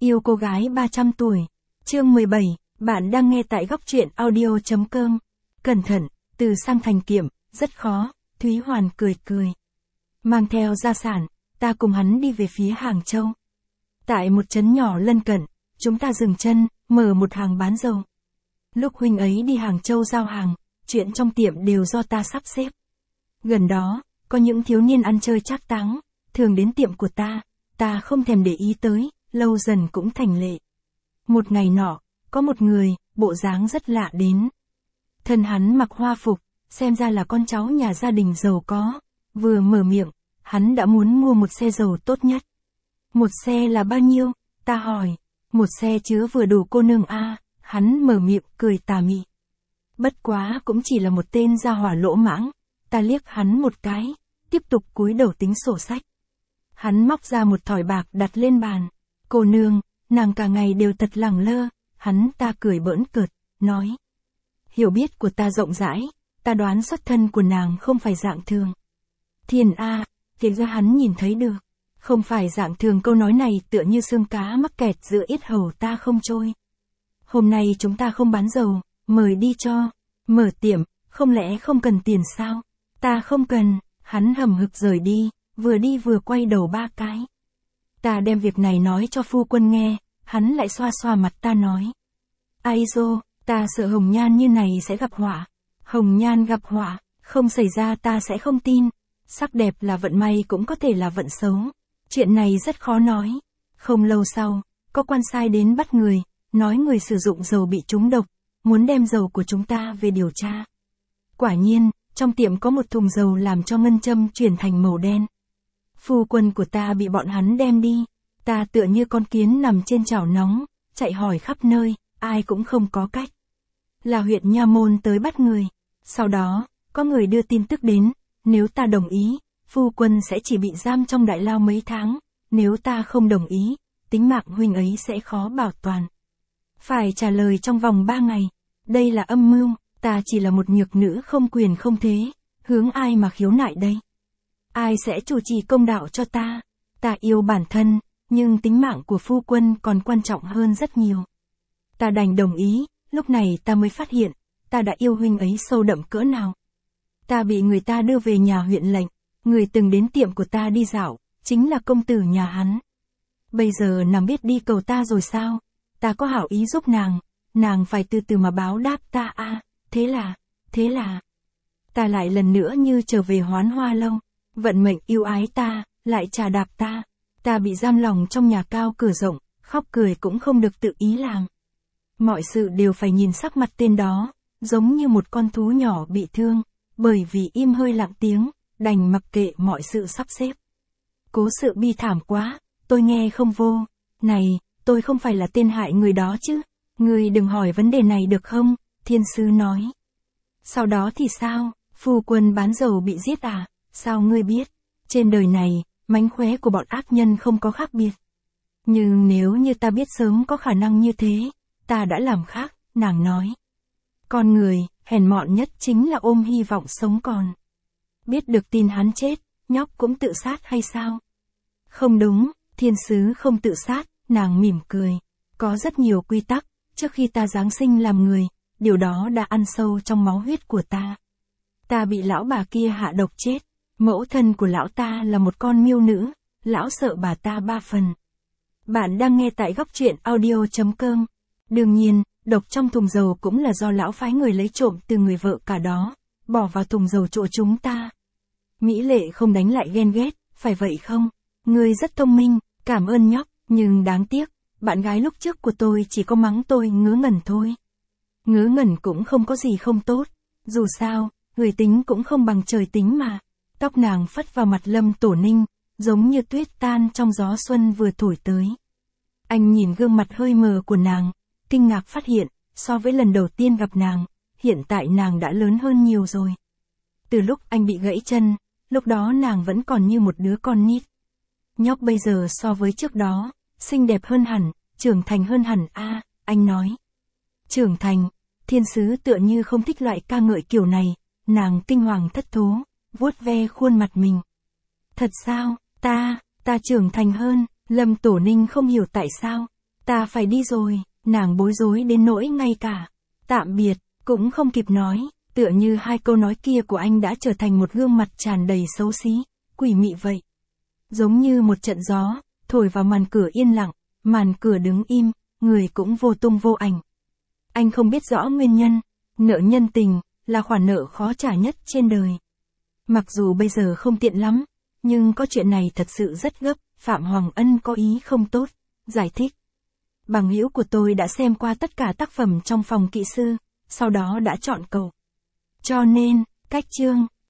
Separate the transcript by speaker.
Speaker 1: Yêu cô gái 300 tuổi. Chương 17, bạn đang nghe tại góc truyện audio.com. Cẩn thận, từ sang thành kiệm, rất khó, Thúy Hoàn cười cười. Mang theo gia sản, ta cùng hắn đi về phía Hàng Châu. Tại một trấn nhỏ lân cận, chúng ta dừng chân, mở một hàng bán dầu. Lúc huynh ấy đi Hàng Châu giao hàng, chuyện trong tiệm đều do ta sắp xếp. Gần đó, có những thiếu niên ăn chơi trác táng, thường đến tiệm của ta không thèm để ý tới, lâu dần cũng thành lệ. Một ngày nọ, có một người, bộ dáng rất lạ đến. Thân hắn mặc hoa phục, xem ra là con cháu nhà gia đình giàu có. Vừa mở miệng, hắn đã muốn mua một xe dầu tốt nhất. Một xe là bao nhiêu? Ta hỏi. Một xe chứa vừa đủ cô nương a. Hắn mở miệng cười tà mị. Bất quá cũng chỉ là một tên gia hỏa lỗ mãng. Ta liếc hắn một cái, tiếp tục cúi đầu tính sổ sách. Hắn móc ra một thỏi bạc đặt lên bàn. Cô nương, nàng cả ngày đều thật lẳng lơ. Hắn ta cười bỡn cợt, nói. Hiểu biết của ta rộng rãi, ta đoán xuất thân của nàng không phải dạng thường. Thiên a, thì ra hắn nhìn thấy được. Không phải dạng thường, câu nói này tựa như xương cá mắc kẹt giữa yết hầu ta không trôi. Hôm nay chúng ta không bán dầu, mời đi cho. Mở tiệm, không lẽ không cần tiền sao? Ta không cần, hắn hầm hực rời đi vừa quay đầu ba cái. Ta đem việc này nói cho phu quân nghe, hắn lại xoa xoa mặt ta nói. Ai dô, ta sợ hồng nhan như này sẽ gặp họa. Hồng nhan gặp họa, không xảy ra ta sẽ không tin. Sắc đẹp là vận may cũng có thể là vận xấu. Chuyện này rất khó nói. Không lâu sau, có quan sai đến bắt người, nói người sử dụng dầu bị trúng độc, muốn đem dầu của chúng ta về điều tra. Quả nhiên, trong tiệm có một thùng dầu làm cho ngân châm chuyển thành màu đen. Phu quân của ta bị bọn hắn đem đi, ta tựa như con kiến nằm trên chảo nóng, chạy hỏi khắp nơi, ai cũng không có cách. Là huyện Nha Môn tới bắt người. Sau đó, có người đưa tin tức đến, nếu ta đồng ý, phu quân sẽ chỉ bị giam trong đại lao mấy tháng, nếu ta không đồng ý, tính mạng huynh ấy sẽ khó bảo toàn. Phải trả lời trong vòng 3 ngày, đây là âm mưu, ta chỉ là một nhược nữ không quyền không thế, hướng ai mà khiếu nại đây? Ai sẽ chủ trì công đạo cho ta? Ta yêu bản thân, nhưng tính mạng của phu quân còn quan trọng hơn rất nhiều. Ta đành đồng ý, lúc này ta mới phát hiện, ta đã yêu huynh ấy sâu đậm cỡ nào. Ta bị người ta đưa về nhà huyện lệnh, người từng đến tiệm của ta đi dạo, chính là công tử nhà hắn. Bây giờ nàng biết đi cầu ta rồi sao? Ta có hảo ý giúp nàng phải từ từ mà báo đáp ta a. Thế là, ta lại lần nữa như trở về Hoán Hoa Lâu, vận mệnh yêu ái ta, lại trà đạp ta bị giam lòng trong nhà cao cửa rộng, khóc cười cũng không được tự ý làm. Mọi sự đều phải nhìn sắc mặt tên đó, giống như một con thú nhỏ bị thương, bởi vì im hơi lặng tiếng, đành mặc kệ mọi sự sắp xếp. Cố sự bi thảm quá, tôi nghe không vô. Này, tôi không phải là tên hại người đó chứ, ngươi đừng hỏi vấn đề này được không? Thiên sứ nói. Sau đó thì sao? Phu quân bán dầu bị giết à? Sao ngươi biết? Trên đời này, mánh khóe của bọn ác nhân không có khác biệt. Nhưng nếu như ta biết sớm có khả năng như thế, ta đã làm khác, nàng nói. Con người, hèn mọn nhất chính là ôm hy vọng sống còn. Biết được tin hắn chết, nhóc cũng tự sát hay sao? Không đúng, thiên sứ không tự sát, nàng mỉm cười. Có rất nhiều quy tắc, trước khi ta giáng sinh làm người, điều đó đã ăn sâu trong máu huyết của ta. Ta bị lão bà kia hạ độc chết, mẫu thân của lão ta là một con miêu nữ, lão sợ bà ta 3 phần. Bạn đang nghe tại góc truyện audio.com. Đương nhiên, độc trong thùng dầu cũng là do lão phái người lấy trộm từ người vợ cả đó, bỏ vào thùng dầu chỗ chúng ta. Mỹ lệ không đánh lại ghen ghét, phải vậy không? Ngươi rất thông minh, cảm ơn nhóc, nhưng đáng tiếc, bạn gái lúc trước của tôi chỉ có mắng tôi ngớ ngẩn thôi. Ngớ ngẩn cũng không có gì không tốt, dù sao, người tính cũng không bằng trời tính mà. Tóc nàng phất vào mặt Lâm Tổ Ninh, giống như tuyết tan trong gió xuân vừa thổi tới. Anh nhìn gương mặt hơi mờ của nàng, kinh ngạc phát hiện, so với lần đầu tiên gặp nàng, hiện tại nàng đã lớn hơn nhiều rồi. Từ lúc anh bị gãy chân, lúc đó nàng vẫn còn như một đứa con nít. Nhóc bây giờ so với trước đó, xinh đẹp hơn hẳn, trưởng thành hơn hẳn a, anh nói. Trưởng thành, thiên sứ tựa như không thích loại ca ngợi kiểu này, nàng kinh hoàng thất thố, vuốt ve khuôn mặt mình. Thật sao, ta trưởng thành hơn, Lâm Tổ Ninh không hiểu tại sao. Ta phải đi rồi, nàng bối rối đến nỗi ngay cả. Tạm biệt, cũng không kịp nói, tựa như hai câu nói kia của anh đã trở thành một gương mặt tràn đầy xấu xí, quỷ mị vậy. Giống như một trận gió, thổi vào màn cửa yên lặng, màn cửa đứng im, người cũng vô tung vô ảnh. Anh không biết rõ nguyên nhân, nợ nhân tình, là khoản nợ khó trả nhất trên đời. Mặc dù bây giờ không tiện lắm, nhưng có chuyện này thật sự rất gấp, Phạm Hoàng Ân có ý không tốt, giải thích. Bằng hữu của tôi đã xem qua tất cả tác phẩm trong phòng kỹ sư, sau đó đã chọn cậu. Cho nên, cách chương,